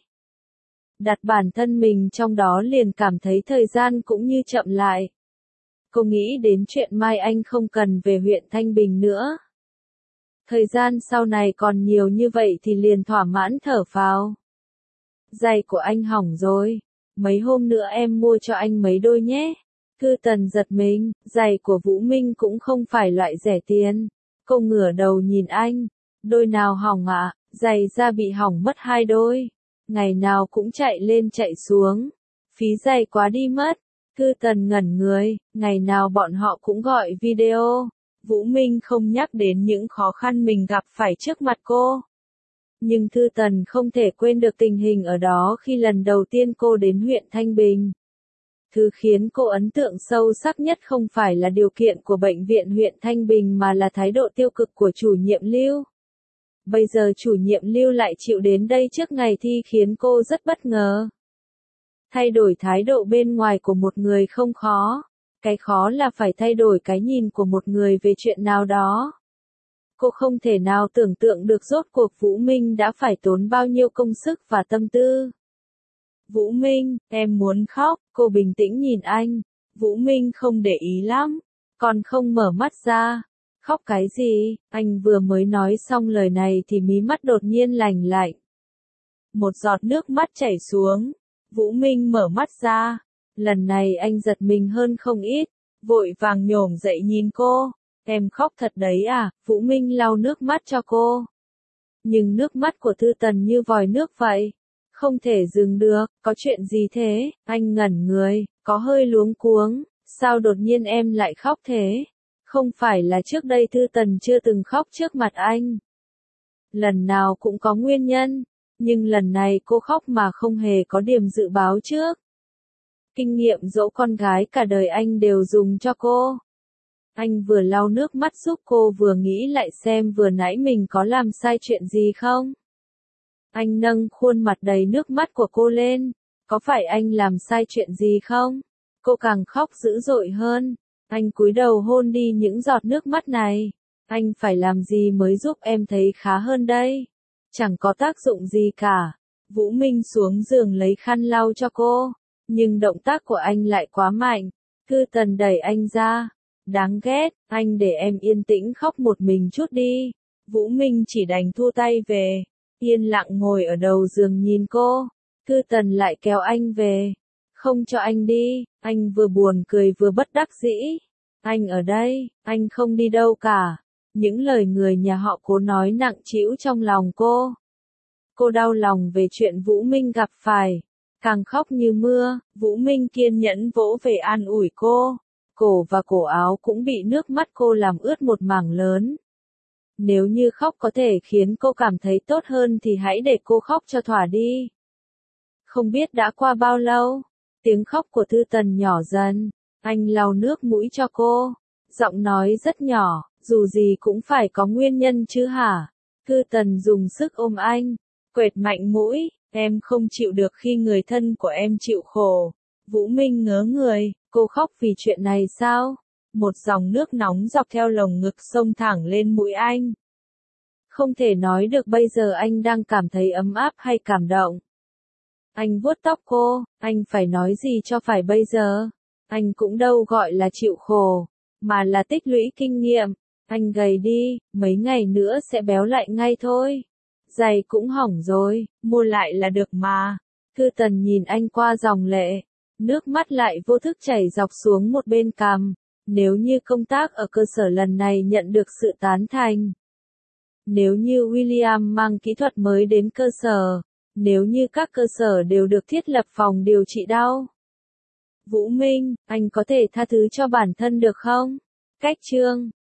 Đặt bản thân mình trong đó liền cảm thấy thời gian cũng như chậm lại. Cô nghĩ đến chuyện mai anh không cần về huyện Thanh Bình nữa. Thời gian sau này còn nhiều như vậy thì liền thỏa mãn thở phào. Giày của anh hỏng rồi, mấy hôm nữa em mua cho anh mấy đôi nhé. Thư Tần giật mình, giày của Vũ Minh cũng không phải loại rẻ tiền. Cô ngửa đầu nhìn anh, đôi nào hỏng ạ, à? Giày da bị hỏng mất hai đôi. Ngày nào cũng chạy lên chạy xuống, phí giày quá đi mất. Thư Tần ngẩn người, ngày nào bọn họ cũng gọi video. Vũ Minh không nhắc đến những khó khăn mình gặp phải trước mặt cô. Nhưng Thư Tần không thể quên được tình hình ở đó khi lần đầu tiên cô đến huyện Thanh Bình. Thứ khiến cô ấn tượng sâu sắc nhất không phải là điều kiện của bệnh viện huyện Thanh Bình mà là thái độ tiêu cực của chủ nhiệm Lưu. Bây giờ chủ nhiệm Lưu lại chịu đến đây trước ngày thi khiến cô rất bất ngờ. Thay đổi thái độ bên ngoài của một người không khó. Cái khó là phải thay đổi cái nhìn của một người về chuyện nào đó. Cô không thể nào tưởng tượng được rốt cuộc Vũ Minh đã phải tốn bao nhiêu công sức và tâm tư. Vũ Minh, em muốn khóc, cô bình tĩnh nhìn anh. Vũ Minh không để ý lắm, còn không mở mắt ra. Khóc cái gì? Anh vừa mới nói xong lời này thì mí mắt đột nhiên lành lạnh. Một giọt nước mắt chảy xuống. Vũ Minh mở mắt ra. Lần này anh giật mình hơn không ít, vội vàng nhổm dậy nhìn cô. Em khóc thật đấy à? Vũ Minh lau nước mắt cho cô. Nhưng nước mắt của Thư Tần như vòi nước vậy. Không thể dừng được, có chuyện gì thế? Anh ngẩn người, có hơi luống cuống. Sao đột nhiên em lại khóc thế? Không phải là trước đây Thư Tần chưa từng khóc trước mặt anh. Lần nào cũng có nguyên nhân, nhưng lần này cô khóc mà không hề có điểm dự báo trước. Kinh nghiệm dỗ con gái cả đời anh đều dùng cho cô. Anh vừa lau nước mắt giúp cô vừa nghĩ lại xem vừa nãy mình có làm sai chuyện gì không. Anh nâng khuôn mặt đầy nước mắt của cô lên. Có phải anh làm sai chuyện gì không? Cô càng khóc dữ dội hơn. Anh cúi đầu hôn đi những giọt nước mắt này. Anh phải làm gì mới giúp em thấy khá hơn đây? Chẳng có tác dụng gì cả. Vũ Minh xuống giường lấy khăn lau cho cô. Nhưng động tác của anh lại quá mạnh. Thư Tần đẩy anh ra. Đáng ghét, anh để em yên tĩnh khóc một mình chút đi. Vũ Minh chỉ đành thu tay về. Yên lặng ngồi ở đầu giường nhìn cô. Thư Tần lại kéo anh về. Không cho anh đi. Anh vừa buồn cười vừa bất đắc dĩ. Anh ở đây, anh không đi đâu cả. Những lời người nhà họ Cố nói nặng trĩu trong lòng cô. Cô đau lòng về chuyện Vũ Minh gặp phải. Càng khóc như mưa, Vũ Minh kiên nhẫn vỗ về an ủi cô. Cổ và cổ áo cũng bị nước mắt cô làm ướt một mảng lớn. Nếu như khóc có thể khiến cô cảm thấy tốt hơn thì hãy để cô khóc cho thỏa đi. Không biết đã qua bao lâu, tiếng khóc của Thư Tần nhỏ dần. Anh lau nước mũi cho cô. Giọng nói rất nhỏ, dù gì cũng phải có nguyên nhân chứ hả? Thư Tần dùng sức ôm anh, quệt mạnh mũi. Em không chịu được khi người thân của em chịu khổ. Vũ Minh ngớ người, cô khóc vì chuyện này sao? Một dòng nước nóng dọc theo lồng ngực xông thẳng lên mũi anh. Không thể nói được bây giờ anh đang cảm thấy ấm áp hay cảm động. Anh vuốt tóc cô, anh phải nói gì cho phải bây giờ? Anh cũng đâu gọi là chịu khổ, mà là tích lũy kinh nghiệm. Anh gầy đi, mấy ngày nữa sẽ béo lại ngay thôi. Giày cũng hỏng rồi, mua lại là được mà. Thư Tần nhìn anh qua dòng lệ, nước mắt lại vô thức chảy dọc xuống một bên cằm. Nếu như công tác ở cơ sở lần này nhận được sự tán thành. Nếu như William mang kỹ thuật mới đến cơ sở. Nếu như các cơ sở đều được thiết lập phòng điều trị đau. Vũ Minh, anh có thể tha thứ cho bản thân được không? Cách chương